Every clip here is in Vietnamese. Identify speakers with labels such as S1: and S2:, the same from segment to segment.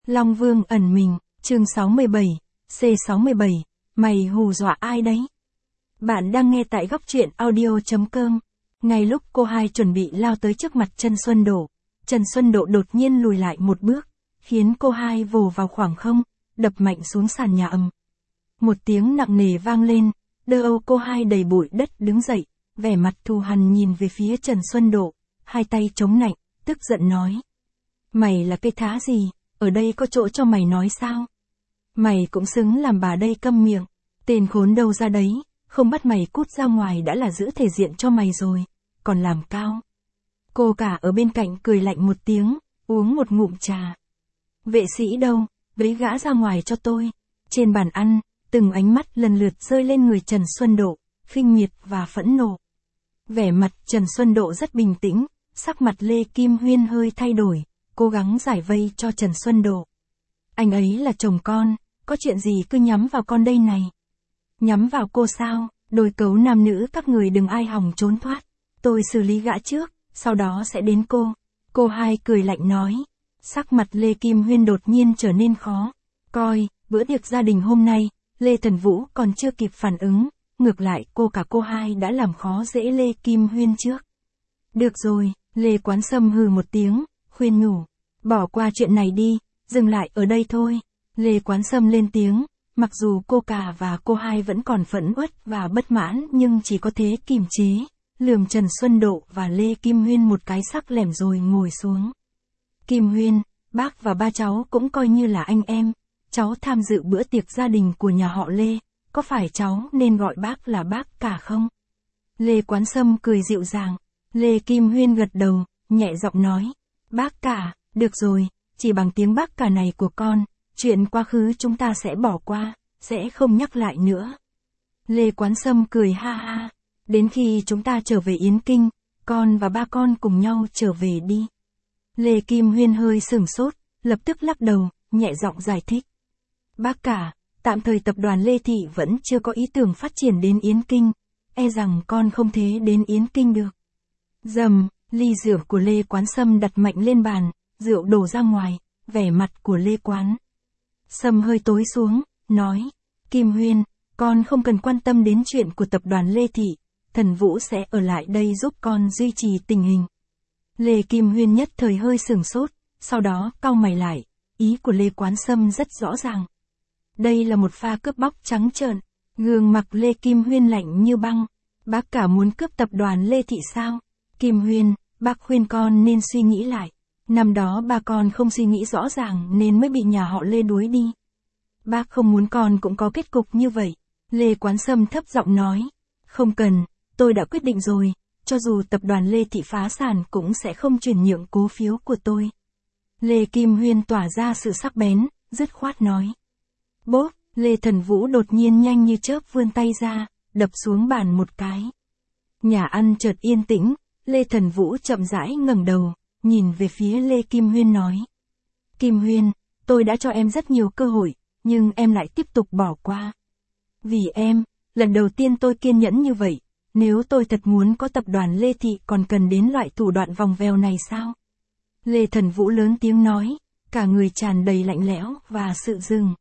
S1: Long Vương ẩn mình, chương 67, C67, mày hù dọa ai đấy? Bạn đang nghe tại góc truyện audio.com. Ngay lúc cô hai chuẩn bị lao tới trước mặt Trần Xuân Độ, Trần Xuân Độ đột nhiên lùi lại một bước, khiến cô hai vồ vào khoảng không, đập mạnh xuống sàn nhà ầm. Một tiếng nặng nề vang lên, đơ âu cô hai đầy bụi đất đứng dậy, vẻ mặt thù hằn nhìn về phía Trần Xuân Độ, hai tay chống nạnh, tức giận nói. Mày là cây thá gì, ở đây có chỗ cho mày nói sao? Mày cũng xứng làm bà đây câm miệng, tên khốn đâu ra đấy, không bắt mày cút ra ngoài đã là giữ thể diện cho mày rồi, còn làm cao. Cô cả ở bên cạnh cười lạnh một tiếng, uống một ngụm trà. Vệ sĩ đâu, bế gã ra ngoài cho tôi. Trên bàn ăn, từng ánh mắt lần lượt rơi lên người Trần Xuân Độ, khinh miệt và phẫn nộ. Vẻ mặt Trần Xuân Độ rất bình tĩnh, sắc mặt Lê Kim Huyên hơi thay đổi, cố gắng giải vây cho Trần Xuân Độ. Anh ấy là chồng con, có chuyện gì cứ nhắm vào con đây này. Nhắm vào cô sao, đôi cấu nam nữ các người đừng ai hòng trốn thoát. Tôi xử lý gã trước, sau đó sẽ đến cô. Cô hai cười lạnh nói. Sắc mặt Lê Kim Huyên đột nhiên trở nên khó coi, bữa tiệc gia đình hôm nay, Lê Thần Vũ còn chưa kịp phản ứng, ngược lại cô cả cô hai đã làm khó dễ Lê Kim Huyên trước. Được rồi, Lê Quán Sâm hừ một tiếng, khuyên nhủ. Bỏ qua chuyện này đi, dừng lại ở đây thôi. Lê Quán Sâm lên tiếng, mặc dù cô cả và cô hai vẫn còn phẫn uất và bất mãn nhưng chỉ có thế kìm chế, lườm Trần Xuân Độ và Lê Kim Huyên một cái sắc lẻm rồi ngồi xuống. Kim Huyên, bác và ba cháu cũng coi như là anh em, cháu tham dự bữa tiệc gia đình của nhà họ Lê, có phải cháu nên gọi bác là bác cả không? Lê Quán Sâm cười dịu dàng, Lê Kim Huyên gật đầu, nhẹ giọng nói, bác cả, được rồi, chỉ bằng tiếng bác cả này của con, chuyện quá khứ chúng ta sẽ bỏ qua, sẽ không nhắc lại nữa. Lê Quán Sâm cười ha ha, đến khi chúng ta trở về Yến Kinh, con và ba con cùng nhau trở về đi. Lê Kim Huyên hơi sửng sốt, lập tức lắc đầu, nhẹ giọng giải thích. Bác cả, tạm thời tập đoàn Lê Thị vẫn chưa có ý tưởng phát triển đến Yến Kinh, e rằng con không thể đến Yến Kinh được. Dầm, ly rượu của Lê Quán Sâm đặt mạnh lên bàn, rượu đổ ra ngoài, vẻ mặt của Lê Quán Sâm hơi tối xuống, nói, Kim Huyên, con không cần quan tâm đến chuyện của tập đoàn Lê Thị, Thần Vũ sẽ ở lại đây giúp con duy trì tình hình. Lê Kim Huyên nhất thời hơi sửng sốt, sau đó cau mày lại, ý của Lê Quán Sâm rất rõ ràng. Đây là một pha cướp bóc trắng trợn, gương mặt Lê Kim Huyên lạnh như băng, bác cả muốn cướp tập đoàn Lê Thị sao? Kim Huyên, bác khuyên con nên suy nghĩ lại. Năm đó ba con không suy nghĩ rõ ràng nên mới bị nhà họ Lê đuổi đi. Bác không muốn con cũng có kết cục như vậy. Lê Quán Sâm thấp giọng nói. Không cần, tôi đã quyết định rồi, cho dù tập đoàn Lê Thị phá sản cũng sẽ không chuyển nhượng cố phiếu của tôi. Lê Kim Huyên tỏa ra sự sắc bén, dứt khoát nói. Bốp, Lê Thần Vũ đột nhiên nhanh như chớp vươn tay ra, đập xuống bàn một cái. Nhà ăn chợt yên tĩnh, Lê Thần Vũ chậm rãi ngẩng đầu, nhìn về phía Lê Kim Huyên nói. Kim Huyên, tôi đã cho em rất nhiều cơ hội, nhưng em lại tiếp tục bỏ qua. Vì em, lần đầu tiên tôi kiên nhẫn như vậy, nếu tôi thật muốn có tập đoàn Lê Thị còn cần đến loại thủ đoạn vòng vèo này sao? Lê Thần Vũ lớn tiếng nói, cả người tràn đầy lạnh lẽo và sự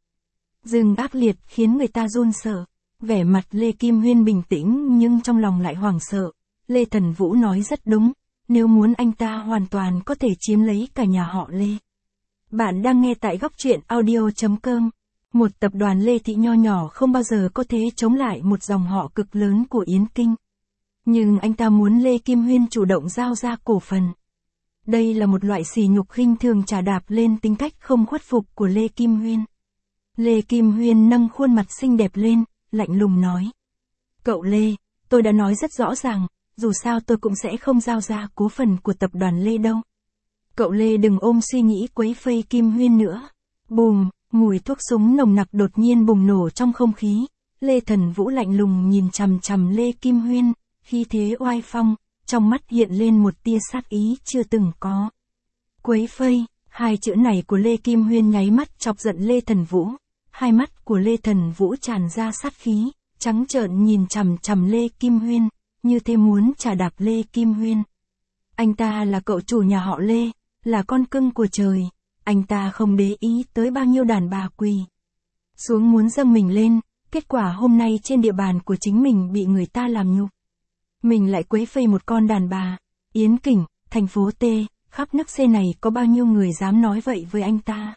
S1: dừng ác liệt khiến người ta run sợ. Vẻ mặt Lê Kim Huyên bình tĩnh nhưng trong lòng lại hoảng sợ. Lê Thần Vũ nói rất đúng, nếu muốn anh ta hoàn toàn có thể chiếm lấy cả nhà họ Lê. Bạn đang nghe tại góc truyện audio.com. Một tập đoàn Lê Thị nho nhỏ không bao giờ có thể chống lại một dòng họ cực lớn của Yến Kinh. Nhưng anh ta muốn Lê Kim Huyên chủ động giao ra cổ phần. Đây là một loại sỉ nhục khinh thường trà đạp lên tính cách không khuất phục của Lê Kim Huyên. Lê Kim Huyên nâng khuôn mặt xinh đẹp lên, lạnh lùng nói. Cậu Lê, tôi đã nói rất rõ ràng, dù sao tôi cũng sẽ không giao ra cố phần của tập đoàn Lê đâu. Cậu Lê đừng ôm suy nghĩ quấy phây Kim Huyên nữa. Bùm, mùi thuốc súng nồng nặc đột nhiên bùng nổ trong không khí. Lê Thần Vũ lạnh lùng nhìn chằm chằm Lê Kim Huyên, khí thế oai phong, trong mắt hiện lên một tia sát ý chưa từng có. Quấy phây, hai chữ này của Lê Kim Huyên nháy mắt chọc giận Lê Thần Vũ. Hai mắt của Lê Thần Vũ tràn ra sát khí, trắng trợn nhìn chằm chằm Lê Kim Huyên, như thế muốn trà đạp Lê Kim Huyên. Anh ta là cậu chủ nhà họ Lê, là con cưng của trời. Anh ta không để ý tới bao nhiêu đàn bà quỳ xuống muốn dâng mình lên, kết quả hôm nay trên địa bàn của chính mình bị người ta làm nhục. Mình lại quấy phây một con đàn bà. Yến Kình, thành phố T, khắp nước C này có bao nhiêu người dám nói vậy với anh ta.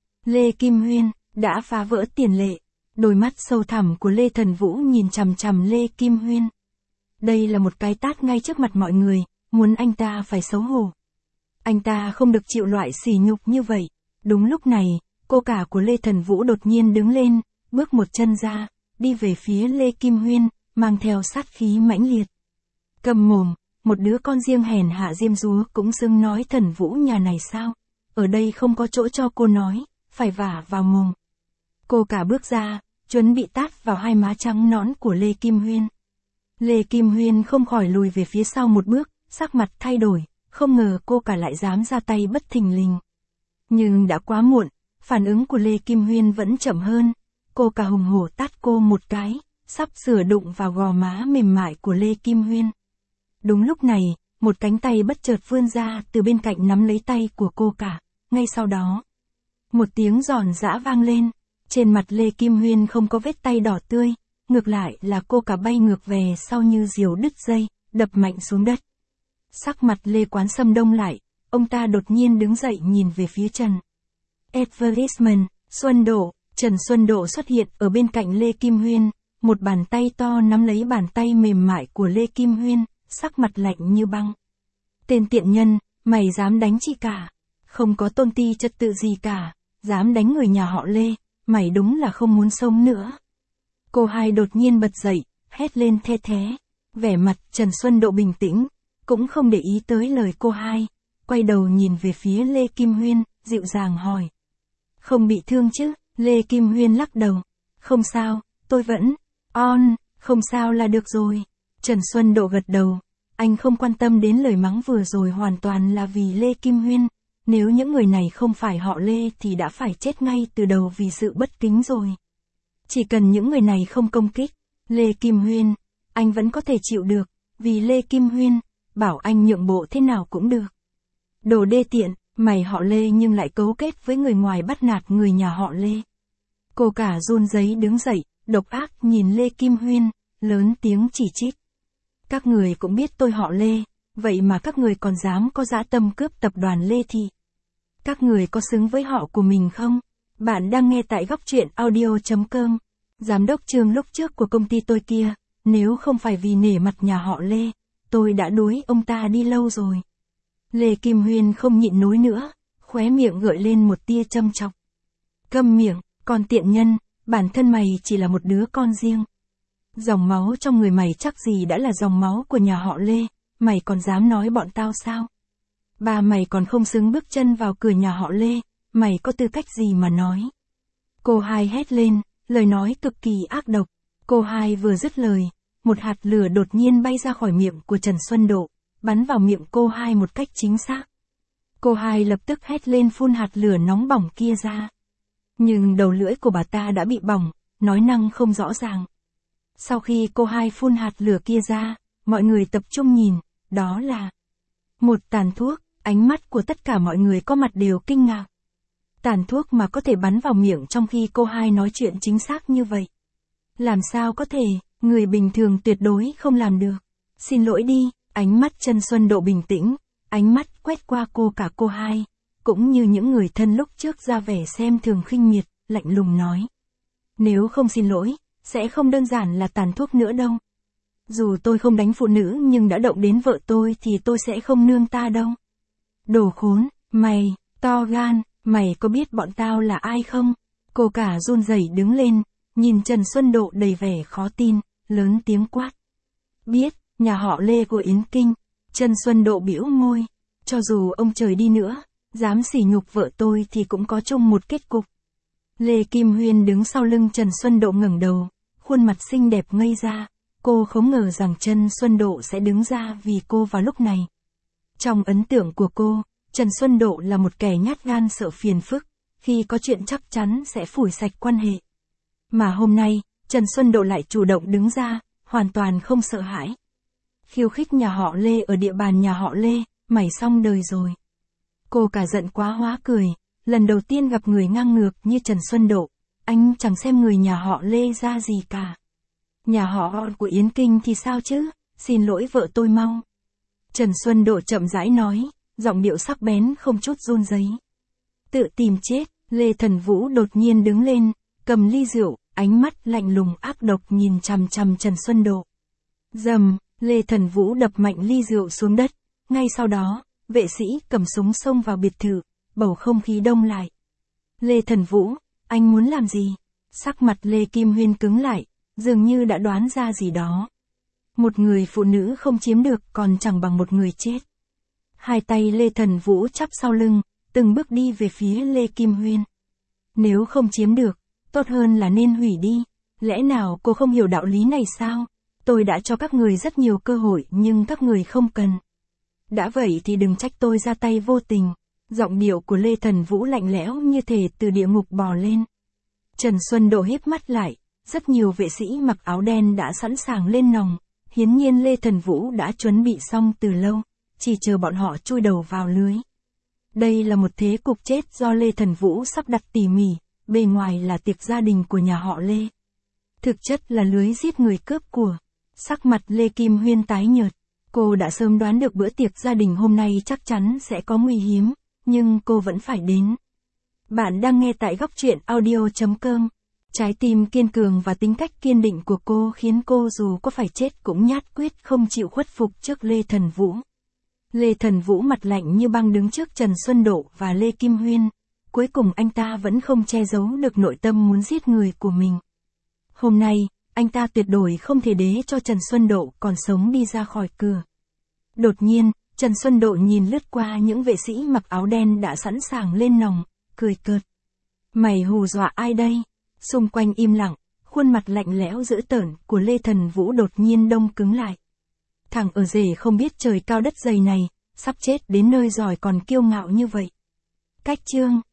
S1: Lê Kim Huyên, đã phá vỡ tiền lệ. Đôi mắt sâu thẳm của Lê Thần Vũ nhìn chằm chằm Lê Kim Huyên. Đây là một cái tát ngay trước mặt mọi người, muốn anh ta phải xấu hổ. Anh ta không được chịu loại sỉ nhục như vậy. Đúng lúc này, cô cả của Lê Thần Vũ đột nhiên đứng lên, bước một chân ra, đi về phía Lê Kim Huyên, mang theo sát khí mãnh liệt. Cầm mồm, một đứa con riêng hèn hạ diêm dúa cũng xưng nói Thần Vũ nhà này sao? Ở đây không có chỗ cho cô nói, phải vả vào mồm. Cô cả bước ra, chuẩn bị tát vào hai má trắng nõn của Lê Kim Huyên. Lê Kim Huyên không khỏi lùi về phía sau một bước, sắc mặt thay đổi, không ngờ cô cả lại dám ra tay bất thình lình. Nhưng đã quá muộn, phản ứng của Lê Kim Huyên vẫn chậm hơn. Cô cả hùng hổ tát cô một cái, sắp sửa đụng vào gò má mềm mại của Lê Kim Huyên. Đúng lúc này, một cánh tay bất chợt vươn ra từ bên cạnh nắm lấy tay của cô cả. Ngay sau đó, một tiếng giòn giã vang lên. Trên mặt Lê Kim Huyên không có vết tay đỏ tươi, ngược lại là cô cả bay ngược về sau như diều đứt dây, đập mạnh xuống đất. Sắc mặt Lê Quán Sâm đông lại, ông ta đột nhiên đứng dậy nhìn về phía Trần. Advertisement, Xuân Độ, Trần Xuân Độ xuất hiện ở bên cạnh Lê Kim Huyên, một bàn tay to nắm lấy bàn tay mềm mại của Lê Kim Huyên, sắc mặt lạnh như băng. Tên tiện nhân, mày dám đánh chị cả, không có tôn ti trật tự gì cả, dám đánh người nhà họ Lê, mày đúng là không muốn sống nữa. Cô hai đột nhiên bật dậy, hét lên the thé, vẻ mặt Trần Xuân Độ bình tĩnh, cũng không để ý tới lời cô hai, quay đầu nhìn về phía Lê Kim Huyên, dịu dàng hỏi. Không bị thương chứ? Lê Kim Huyên lắc đầu. Không sao, tôi vẫn, không sao là được rồi. Trần Xuân Độ gật đầu, anh không quan tâm đến lời mắng vừa rồi hoàn toàn là vì Lê Kim Huyên. Nếu những người này không phải họ Lê thì đã phải chết ngay từ đầu vì sự bất kính rồi. Chỉ cần những người này không công kích Lê Kim Huyên, anh vẫn có thể chịu được, vì Lê Kim Huyên, bảo anh nhượng bộ thế nào cũng được. Đồ đê tiện, mày họ Lê nhưng lại cấu kết với người ngoài bắt nạt người nhà họ Lê. Cô cả run rẩy đứng dậy, độc ác nhìn Lê Kim Huyên, lớn tiếng chỉ trích. Các người cũng biết tôi họ Lê, vậy mà các người còn dám có dã tâm cướp tập đoàn Lê Thị. Các người có xứng với họ của mình không? Bạn đang nghe tại góc truyện audio.com. Giám đốc Trương lúc trước của công ty tôi kia, nếu không phải vì nể mặt nhà họ Lê, tôi đã đuổi ông ta đi lâu rồi. Lê Kim Huyên không nhịn nổi nữa, khóe miệng gợi lên một tia châm chọc. Câm miệng, con tiện nhân, bản thân mày chỉ là một đứa con riêng. Dòng máu trong người mày chắc gì đã là dòng máu của nhà họ Lê, mày còn dám nói bọn tao sao? Ba mày còn không xứng bước chân vào cửa nhà họ Lê, mày có tư cách gì mà nói? Cô hai hét lên, lời nói cực kỳ ác độc. Cô hai vừa dứt lời, một hạt lửa đột nhiên bay ra khỏi miệng của Trần Xuân Độ, bắn vào miệng cô hai một cách chính xác. Cô hai lập tức hét lên phun hạt lửa nóng bỏng kia ra. Nhưng đầu lưỡi của bà ta đã bị bỏng, nói năng không rõ ràng. Sau khi cô hai phun hạt lửa kia ra, mọi người tập trung nhìn, đó là một tàn thuốc, ánh mắt của tất cả mọi người có mặt đều kinh ngạc. Tàn thuốc mà có thể bắn vào miệng trong khi cô hai nói chuyện chính xác như vậy. Làm sao có thể, người bình thường tuyệt đối không làm được. Xin lỗi đi, ánh mắt Trần Xuân Độ bình tĩnh, ánh mắt quét qua cô cả cô hai, cũng như những người thân lúc trước ra vẻ xem thường khinh miệt, lạnh lùng nói. Nếu không xin lỗi, sẽ không đơn giản là tàn thuốc nữa đâu. Dù tôi không đánh phụ nữ nhưng đã động đến vợ tôi thì tôi sẽ không nương ta đâu. Đồ khốn, mày, to gan, mày có biết bọn tao là ai không? Cô cả run rẩy đứng lên, nhìn Trần Xuân Độ đầy vẻ khó tin, lớn tiếng quát. Biết, nhà họ Lê của Yến Kinh. Trần Xuân Độ bĩu môi, cho dù ông trời đi nữa, dám sỉ nhục vợ tôi thì cũng có chung một kết cục. Lê Kim Huyên đứng sau lưng Trần Xuân Độ ngẩng đầu, khuôn mặt xinh đẹp ngây ra, cô không ngờ rằng Trần Xuân Độ sẽ đứng ra vì cô vào lúc này. Trong ấn tượng của cô, Trần Xuân Độ là một kẻ nhát gan sợ phiền phức, khi có chuyện chắc chắn sẽ phủi sạch quan hệ. Mà hôm nay, Trần Xuân Độ lại chủ động đứng ra, hoàn toàn không sợ hãi. Khiêu khích nhà họ Lê ở địa bàn nhà họ Lê, mày xong đời rồi. Cô cả giận quá hóa cười, lần đầu tiên gặp người ngang ngược như Trần Xuân Độ, anh chẳng xem người nhà họ Lê ra gì cả. Nhà họ của Yến Kinh thì sao chứ, xin lỗi vợ tôi mau. Trần Xuân Độ chậm rãi nói, giọng điệu sắc bén không chút run rẩy. Tự tìm chết, Lê Thần Vũ đột nhiên đứng lên, cầm ly rượu, ánh mắt lạnh lùng ác độc nhìn chằm chằm Trần Xuân Độ. Rầm, Lê Thần Vũ đập mạnh ly rượu xuống đất, ngay sau đó, vệ sĩ cầm súng xông vào biệt thự, bầu không khí đông lại. Lê Thần Vũ, anh muốn làm gì? Sắc mặt Lê Kim Huyên cứng lại, dường như đã đoán ra gì đó. Một người phụ nữ không chiếm được còn chẳng bằng một người chết. Hai tay Lê Thần Vũ chắp sau lưng, từng bước đi về phía Lê Kim Huyên. Nếu không chiếm được, tốt hơn là nên hủy đi. Lẽ nào cô không hiểu đạo lý này sao? Tôi đã cho các người rất nhiều cơ hội nhưng các người không cần. Đã vậy thì đừng trách tôi ra tay vô tình. Giọng điệu của Lê Thần Vũ lạnh lẽo như thể từ địa ngục bò lên. Trần Xuân Độ híp mắt lại, rất nhiều vệ sĩ mặc áo đen đã sẵn sàng lên nòng. Hiển nhiên Lê Thần Vũ đã chuẩn bị xong từ lâu, chỉ chờ bọn họ chui đầu vào lưới. Đây là một thế cục chết do Lê Thần Vũ sắp đặt tỉ mỉ, bề ngoài là tiệc gia đình của nhà họ Lê. Thực chất là lưới giết người cướp của. Sắc mặt Lê Kim Huyên tái nhợt, cô đã sớm đoán được bữa tiệc gia đình hôm nay chắc chắn sẽ có nguy hiểm, nhưng cô vẫn phải đến. Bạn đang nghe tại góc truyện audio.com. Trái tim kiên cường và tính cách kiên định của cô khiến cô dù có phải chết cũng nhát quyết không chịu khuất phục trước Lê Thần Vũ. Lê Thần Vũ mặt lạnh như băng đứng trước Trần Xuân Độ và Lê Kim Huyên. Cuối cùng anh ta vẫn không che giấu được nội tâm muốn giết người của mình. Hôm nay, anh ta tuyệt đối không thể để cho Trần Xuân Độ còn sống đi ra khỏi cửa. Đột nhiên, Trần Xuân Độ nhìn lướt qua những vệ sĩ mặc áo đen đã sẵn sàng lên nòng, cười cợt. Mày hù dọa ai đây? Xung quanh im lặng, khuôn mặt lạnh lẽo dữ tợn của Lê Thần Vũ đột nhiên đông cứng lại. Thằng ở rể không biết trời cao đất dày này, sắp chết đến nơi rồi còn kiêu ngạo như vậy. Cách chương